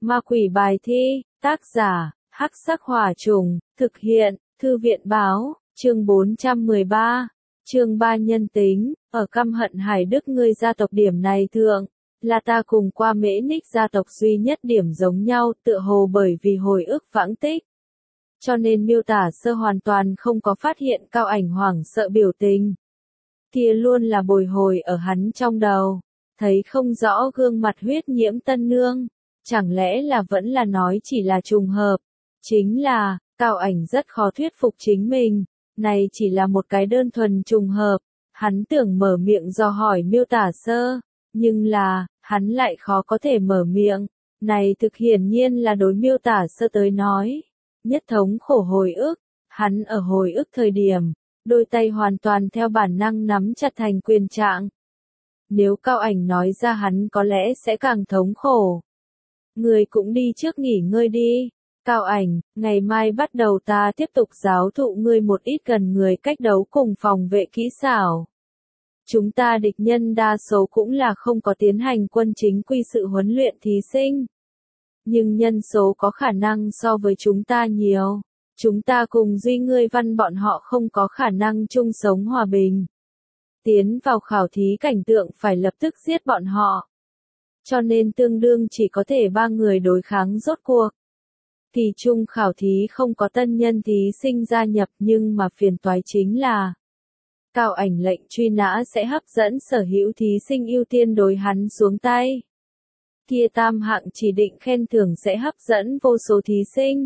Ma quỷ bài thi, tác giả, Hắc Sắc Hỏa Trùng, thực hiện, Thư viện báo, chương 413, chương 3 nhân tính, ở căm hận Hải Đức ngươi gia tộc điểm này thượng, là ta cùng qua Mễ Ních gia tộc duy nhất điểm giống nhau, tựa hồ bởi vì hồi ức vãng tích. Cho nên miêu tả sơ hoàn toàn không có phát hiện Cao Ảnh hoảng sợ biểu tình. Kia luôn là bồi hồi ở hắn trong đầu, thấy không rõ gương mặt huyết nhiễm tân nương, chẳng lẽ là vẫn là nói chỉ là trùng hợp, chính là, Cao Ảnh rất khó thuyết phục chính mình, này chỉ là một cái đơn thuần trùng hợp, hắn tưởng mở miệng do hỏi miêu tả sơ, nhưng là, hắn lại khó có thể mở miệng, này thực hiển nhiên là đối miêu tả sơ tới nói, nhất thống khổ hồi ức, hắn ở hồi ức thời điểm, đôi tay hoàn toàn theo bản năng nắm chặt thành quyền trạng. Nếu Cao Ảnh nói ra hắn có lẽ sẽ càng thống khổ. Người cũng đi trước nghỉ ngơi đi. Cao Ảnh, ngày mai bắt đầu ta tiếp tục giáo thụ ngươi một ít gần người cách đấu cùng phòng vệ kỹ xảo. Chúng ta địch nhân đa số cũng là không có tiến hành quân chính quy sự huấn luyện thí sinh. Nhưng nhân số có khả năng so với chúng ta nhiều. Chúng ta cùng Duy ngươi văn bọn họ không có khả năng chung sống hòa bình. Tiến vào khảo thí cảnh tượng phải lập tức giết bọn họ. Cho nên tương đương chỉ có thể 3 người đối kháng rốt cuộc. Thì chung khảo thí không có tân nhân thí sinh gia nhập nhưng mà phiền toái chính là Cao Ảnh lệnh truy nã sẽ hấp dẫn sở hữu thí sinh ưu tiên đối hắn xuống tay. Kia tam hạng chỉ định khen thưởng sẽ hấp dẫn vô số thí sinh.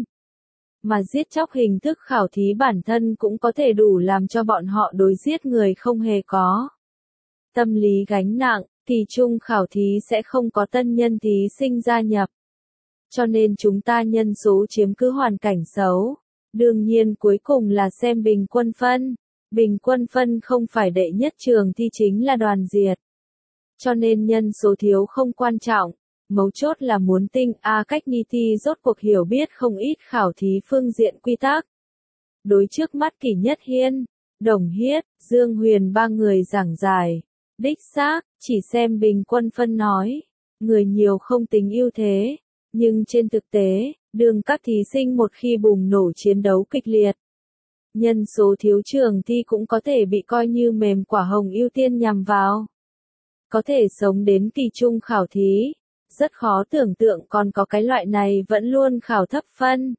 Mà giết chóc hình thức khảo thí bản thân cũng có thể đủ làm cho bọn họ đối giết người không hề có tâm lý gánh nặng, thì chung khảo thí sẽ không có tân nhân thí sinh gia nhập. Cho nên chúng ta nhân số chiếm cứ hoàn cảnh xấu. Đương nhiên cuối cùng là xem bình quân phân. Bình quân phân không phải đệ nhất trường thi chính là đoàn diệt. Cho nên nhân số thiếu không quan trọng. Mấu chốt là muốn tinh cách nghi thi rốt cuộc hiểu biết không ít khảo thí phương diện quy tắc. Đối trước mắt Kỷ Nhất Hiên, Đồng Hiết, Dương Huyền 3 người giảng giải. Đích xác, chỉ xem bình quân phân nói. Người nhiều không tính ưu thế. Nhưng trên thực tế, đường các thí sinh một khi bùng nổ chiến đấu kịch liệt. Nhân số thiếu trường thi cũng có thể bị coi như mềm quả hồng ưu tiên nhằm vào. Có thể sống đến kỳ trung khảo thí. Rất khó tưởng tượng còn có cái loại này vẫn luôn khảo thấp phân.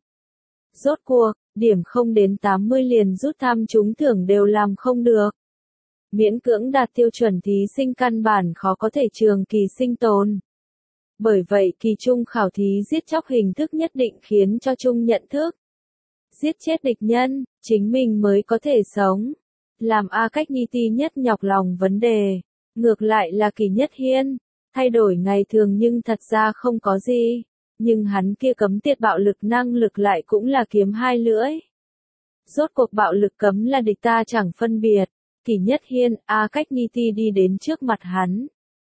Rốt cuộc, điểm không đến 80 liền rút thăm trúng thưởng đều làm không được. Miễn cưỡng đạt tiêu chuẩn thí sinh căn bản khó có thể trường kỳ sinh tồn. Bởi vậy kỳ trung khảo thí giết chóc hình thức nhất định khiến cho chung nhận thức. Giết chết địch nhân, chính mình mới có thể sống. Làm cách nghi ti nhất nhọc lòng vấn đề. Ngược lại là Kỷ Nhất Hiên. Thay đổi ngày thường nhưng thật ra không có gì. Nhưng hắn kia cấm tiệt bạo lực năng lực lại cũng là kiếm hai lưỡi. Rốt cuộc bạo lực cấm là địch ta chẳng phân biệt. Kỷ Nhất Hiên, cách nghi ti đi đến trước mặt hắn.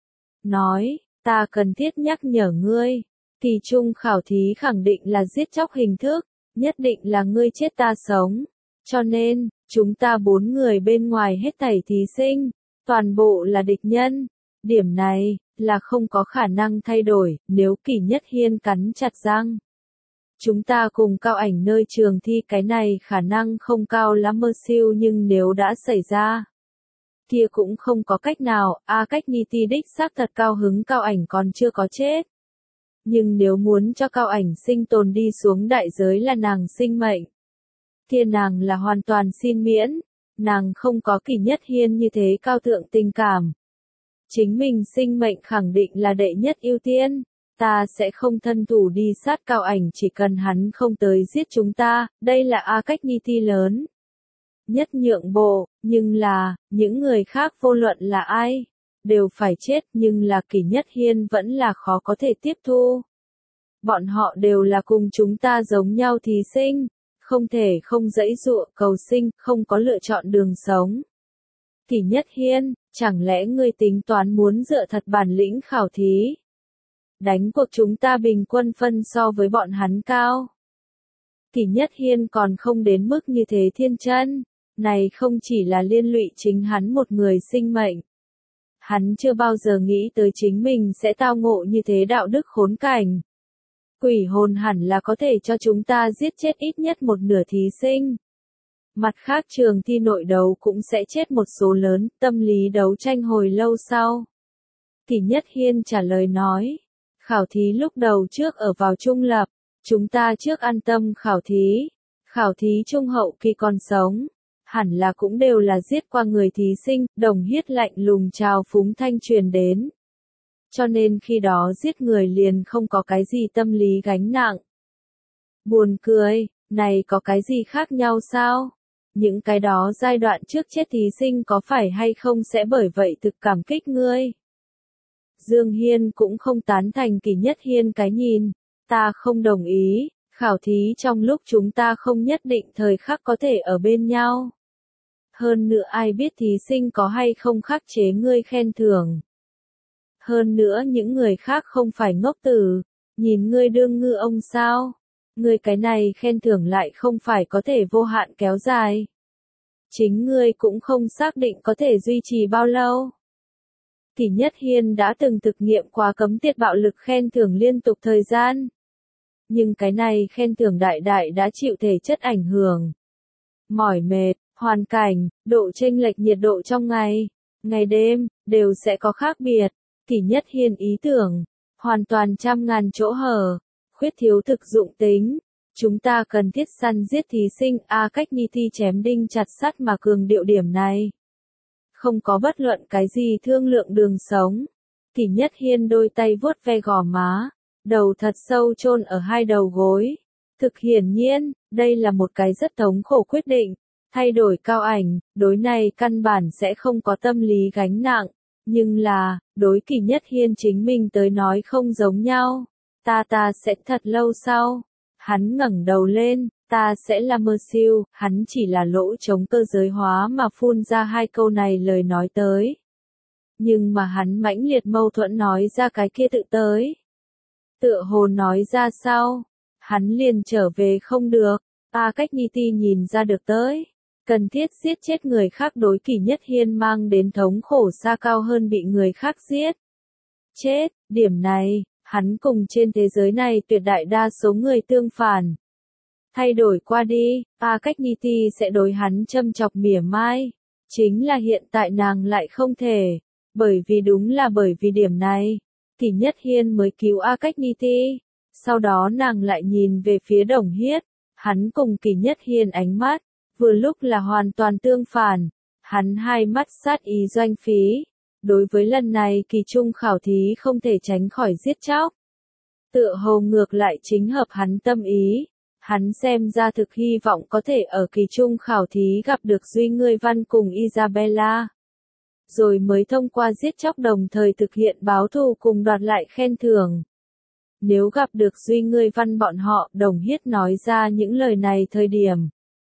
Nói, ta cần thiết nhắc nhở ngươi. Kỳ trung khảo thí khẳng định là giết chóc hình thức. Nhất định là ngươi chết ta sống. Cho nên, chúng ta 4 người bên ngoài hết thảy thí sinh. Toàn bộ là địch nhân. Điểm này, là không có khả năng thay đổi, nếu Kỷ Nhất Hiên cắn chặt răng. Chúng ta cùng Cao Ảnh nơi trường thi cái này khả năng không cao lắm mơ siêu nhưng nếu đã xảy ra. Kia cũng không có cách nào, cách nghi ti đích xác thật cao hứng Cao Ảnh còn chưa có chết. Nhưng nếu muốn cho Cao Ảnh sinh tồn đi xuống đại giới là nàng sinh mệnh. Kia nàng là hoàn toàn xin miễn, nàng không có Kỷ Nhất Hiên như thế cao thượng tình cảm. Chính mình sinh mệnh khẳng định là đệ nhất ưu tiên, ta sẽ không thân thủ đi sát Cao Ảnh chỉ cần hắn không tới giết chúng ta, đây là cách nghi thi lớn. Nhất nhượng bộ, nhưng là, những người khác vô luận là ai, đều phải chết nhưng là Kỷ Nhất Hiên vẫn là khó có thể tiếp thu. Bọn họ đều là cùng chúng ta giống nhau thí sinh, không thể không giãy giụa cầu sinh, không có lựa chọn đường sống. Kỷ Nhất Hiên, chẳng lẽ ngươi tính toán muốn dựa thật bản lĩnh khảo thí? Đánh cuộc chúng ta bình quân phân so với bọn hắn cao. Kỷ Nhất Hiên còn không đến mức như thế thiên chân, này không chỉ là liên lụy chính hắn một người sinh mệnh. Hắn chưa bao giờ nghĩ tới chính mình sẽ tao ngộ như thế đạo đức khốn cảnh. Quỷ hồn hẳn là có thể cho chúng ta giết chết ít nhất một nửa thí sinh. Mặt khác trường thi nội đấu cũng sẽ chết một số lớn, tâm lý đấu tranh hồi lâu sau. Kỷ Nhất Hiên trả lời nói, khảo thí lúc đầu trước ở vào trung lập, chúng ta trước an tâm khảo thí trung hậu kỳ còn sống, hẳn là cũng đều là giết qua người thí sinh, Đồng Hiết lạnh lùng chào phúng thanh truyền đến. Cho nên khi đó giết người liền không có cái gì tâm lý gánh nặng. Buồn cười, này có cái gì khác nhau sao? Những cái đó giai đoạn trước chết thí sinh có phải hay không sẽ bởi vậy thực cảm kích ngươi? Dương Hiên cũng không tán thành Kỷ Nhất Hiên cái nhìn, ta không đồng ý, khảo thí trong lúc chúng ta không nhất định thời khắc có thể ở bên nhau. Hơn nữa ai biết thí sinh có hay không khắc chế ngươi khen thưởng. Hơn nữa những người khác không phải ngốc tử, nhìn ngươi đương ngư ông sao? Ngươi cái này khen thưởng lại không phải có thể vô hạn kéo dài. Chính ngươi cũng không xác định có thể duy trì bao lâu. Kỷ Nhất Hiên đã từng thực nghiệm qua cấm tiệt bạo lực khen thưởng liên tục thời gian. Nhưng cái này khen thưởng đại đại đã chịu thể chất ảnh hưởng. Mỏi mệt, hoàn cảnh, độ chênh lệch nhiệt độ trong ngày đêm, đều sẽ có khác biệt. Kỷ Nhất Hiên ý tưởng, hoàn toàn trăm ngàn chỗ hở, khuyết thiếu thực dụng tính. Chúng ta cần thiết săn giết thí sinh cách ni thi chém đinh chặt sắt mà cường điệu điểm này. Không có bất luận cái gì thương lượng đường sống. Kỷ Nhất Hiên đôi tay vuốt ve gò má, đầu thật sâu chôn ở hai đầu gối. Thực hiển nhiên, đây là một cái rất thống khổ quyết định. Thay đổi cao ảnh, đối này căn bản sẽ không có tâm lý gánh nặng. Nhưng là, đối Kỷ Nhất Hiên chính mình tới nói không giống nhau. Ta sẽ thật lâu sau. Hắn ngẩng đầu lên, ta sẽ là mơ siêu, hắn chỉ là lỗ chống cơ giới hóa mà phun ra hai câu này lời nói tới. Nhưng mà hắn mãnh liệt mâu thuẫn nói ra cái kia tự tới. Tựa hồ nói ra sau, hắn liền trở về không được, cách ni ti nhìn ra được tới. Cần thiết giết chết người khác đối Kỷ Nhất Hiên mang đến thống khổ xa cao hơn bị người khác giết. Chết, điểm này, hắn cùng trên thế giới này tuyệt đại đa số người tương phản. Thay đổi qua đi, cách ni ti sẽ đối hắn châm chọc mỉa mai. Chính là hiện tại nàng lại không thể. Bởi vì đúng là bởi vì điểm này, Kỷ Nhất Hiên mới cứu cách ni ti. Sau đó nàng lại nhìn về phía Đồng Hiết. Hắn cùng Kỷ Nhất Hiên ánh mắt, vừa lúc là hoàn toàn tương phản. Hắn hai mắt sát ý doanh phí. Đối với lần này kỳ trung khảo thí không thể tránh khỏi giết chóc. Tựa hồ ngược lại chính hợp hắn tâm ý. Hắn xem ra thực hy vọng có thể ở kỳ trung khảo thí gặp được Duy Ngươi Văn cùng Isabella. Rồi mới thông qua giết chóc đồng thời thực hiện báo thù cùng đoạt lại khen thưởng. Nếu gặp được Duy Ngươi Văn bọn họ, Đồng Hiết nói ra những lời này thời điểm.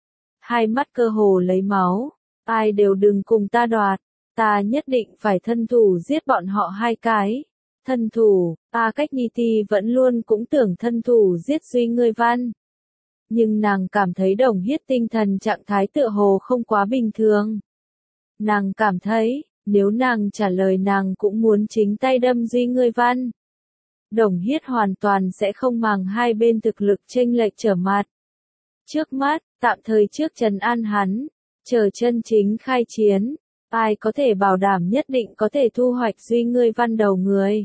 Hai mắt cơ hồ lấy máu, ai đều đừng cùng ta đoạt, ta nhất định phải thân thủ giết bọn họ hai cái. Thân thủ, cách ni ti vẫn luôn cũng tưởng thân thủ giết Duy Ngươi Văn. Nhưng nàng cảm thấy Đồng Hiết tinh thần trạng thái tựa hồ không quá bình thường. Nàng cảm thấy, nếu nàng trả lời nàng cũng muốn chính tay đâm Duy Ngươi Văn. Đồng Hiết hoàn toàn sẽ không màng hai bên thực lực chênh lệch trở mặt. Trước mắt, tạm thời trước trấn an hắn, chờ chân chính khai chiến, ai có thể bảo đảm nhất định có thể thu hoạch Duy Ngươi Văn đầu người.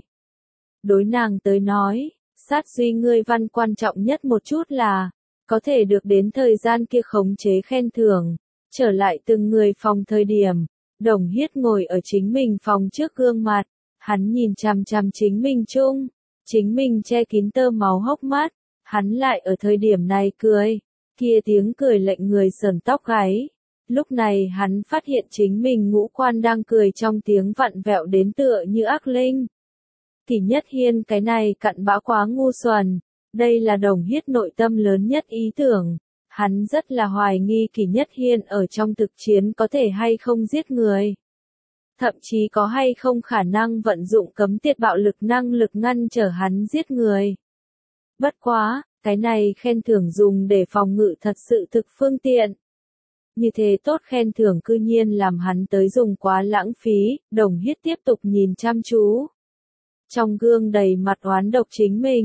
Đối nàng tới nói, sát Duy Ngươi Văn quan trọng nhất một chút là, có thể được đến thời gian kia khống chế khen thưởng, trở lại từng người phòng thời điểm. Đồng Hiết ngồi ở chính mình phòng trước gương mặt, hắn nhìn chằm chằm chính mình chính mình che kín tơ máu hốc mắt, hắn lại ở thời điểm này cười, kia tiếng cười lệnh người sởn tóc gáy. Lúc này hắn phát hiện chính mình ngũ quan đang cười trong tiếng vặn vẹo đến tựa như ác linh. Kỷ Nhất Hiên cái này cặn bã quá ngu xuẩn, đây là Đồng Hiết nội tâm lớn nhất ý tưởng. Hắn rất là hoài nghi Kỷ Nhất Hiên ở trong thực chiến có thể hay không giết người. Thậm chí có hay không khả năng vận dụng cấm tiệt bạo lực năng lực ngăn trở hắn giết người. Bất quá, cái này khen thưởng dùng để phòng ngự thật sự thực phương tiện. Như thế tốt khen thưởng cư nhiên làm hắn tới dùng quá lãng phí, Đồng Hiết tiếp tục nhìn chăm chú. Trong gương đầy mặt oán độc chính mình,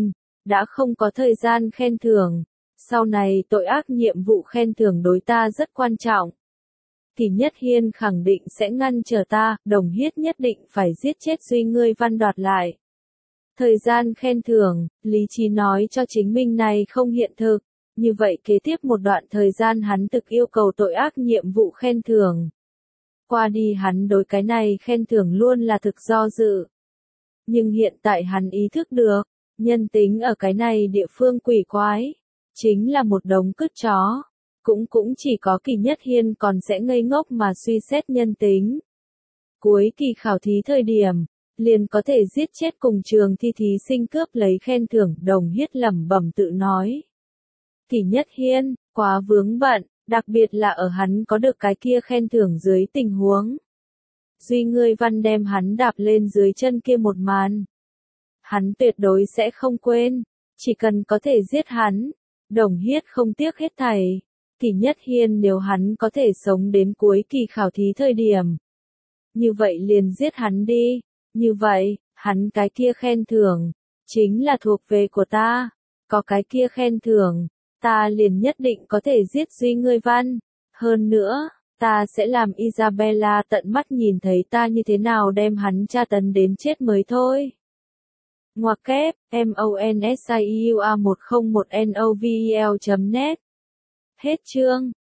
đã không có thời gian khen thưởng. Sau này tội ác nhiệm vụ khen thưởng đối ta rất quan trọng. Thì Nhất Hiên khẳng định sẽ ngăn trở ta, Đồng Hiết nhất định phải giết chết Duy Ngươi Văn đoạt lại. Thời gian khen thưởng, lý trí nói cho chính mình này không hiện thực. Như vậy kế tiếp một đoạn thời gian hắn thực yêu cầu tội ác nhiệm vụ khen thưởng. Qua đi hắn đối cái này khen thưởng luôn là thực do dự. Nhưng hiện tại hắn ý thức được, nhân tính ở cái này địa phương quỷ quái. Chính là một đống cứt chó. Cũng chỉ có Kỳ Nhất Hiên còn sẽ ngây ngốc mà suy xét nhân tính. Cuối kỳ khảo thí thời điểm, liền có thể giết chết cùng trường thi thí sinh cướp lấy khen thưởng, Đồng Hiết lẩm bẩm tự nói. Kỳ Nhất Hiên, quá vướng bận, đặc biệt là ở hắn có được cái kia khen thưởng dưới tình huống. Duy Ngươi Văn đem hắn đạp lên dưới chân kia một màn. Hắn tuyệt đối sẽ không quên, chỉ cần có thể giết hắn, Đồng Hiết không tiếc hết thảy. Kỳ Nhất Hiên nếu hắn có thể sống đến cuối kỳ khảo thí thời điểm. Như vậy liền giết hắn đi, như vậy, hắn cái kia khen thưởng, chính là thuộc về của ta. Có cái kia khen thưởng, ta liền nhất định có thể giết Duy Ngươi Văn. Hơn nữa, ta sẽ làm Isabella tận mắt nhìn thấy ta như thế nào đem hắn tra tấn đến chết mới thôi. Ngoặc kép, MONSIUA101NOVEL.net. Hết chương.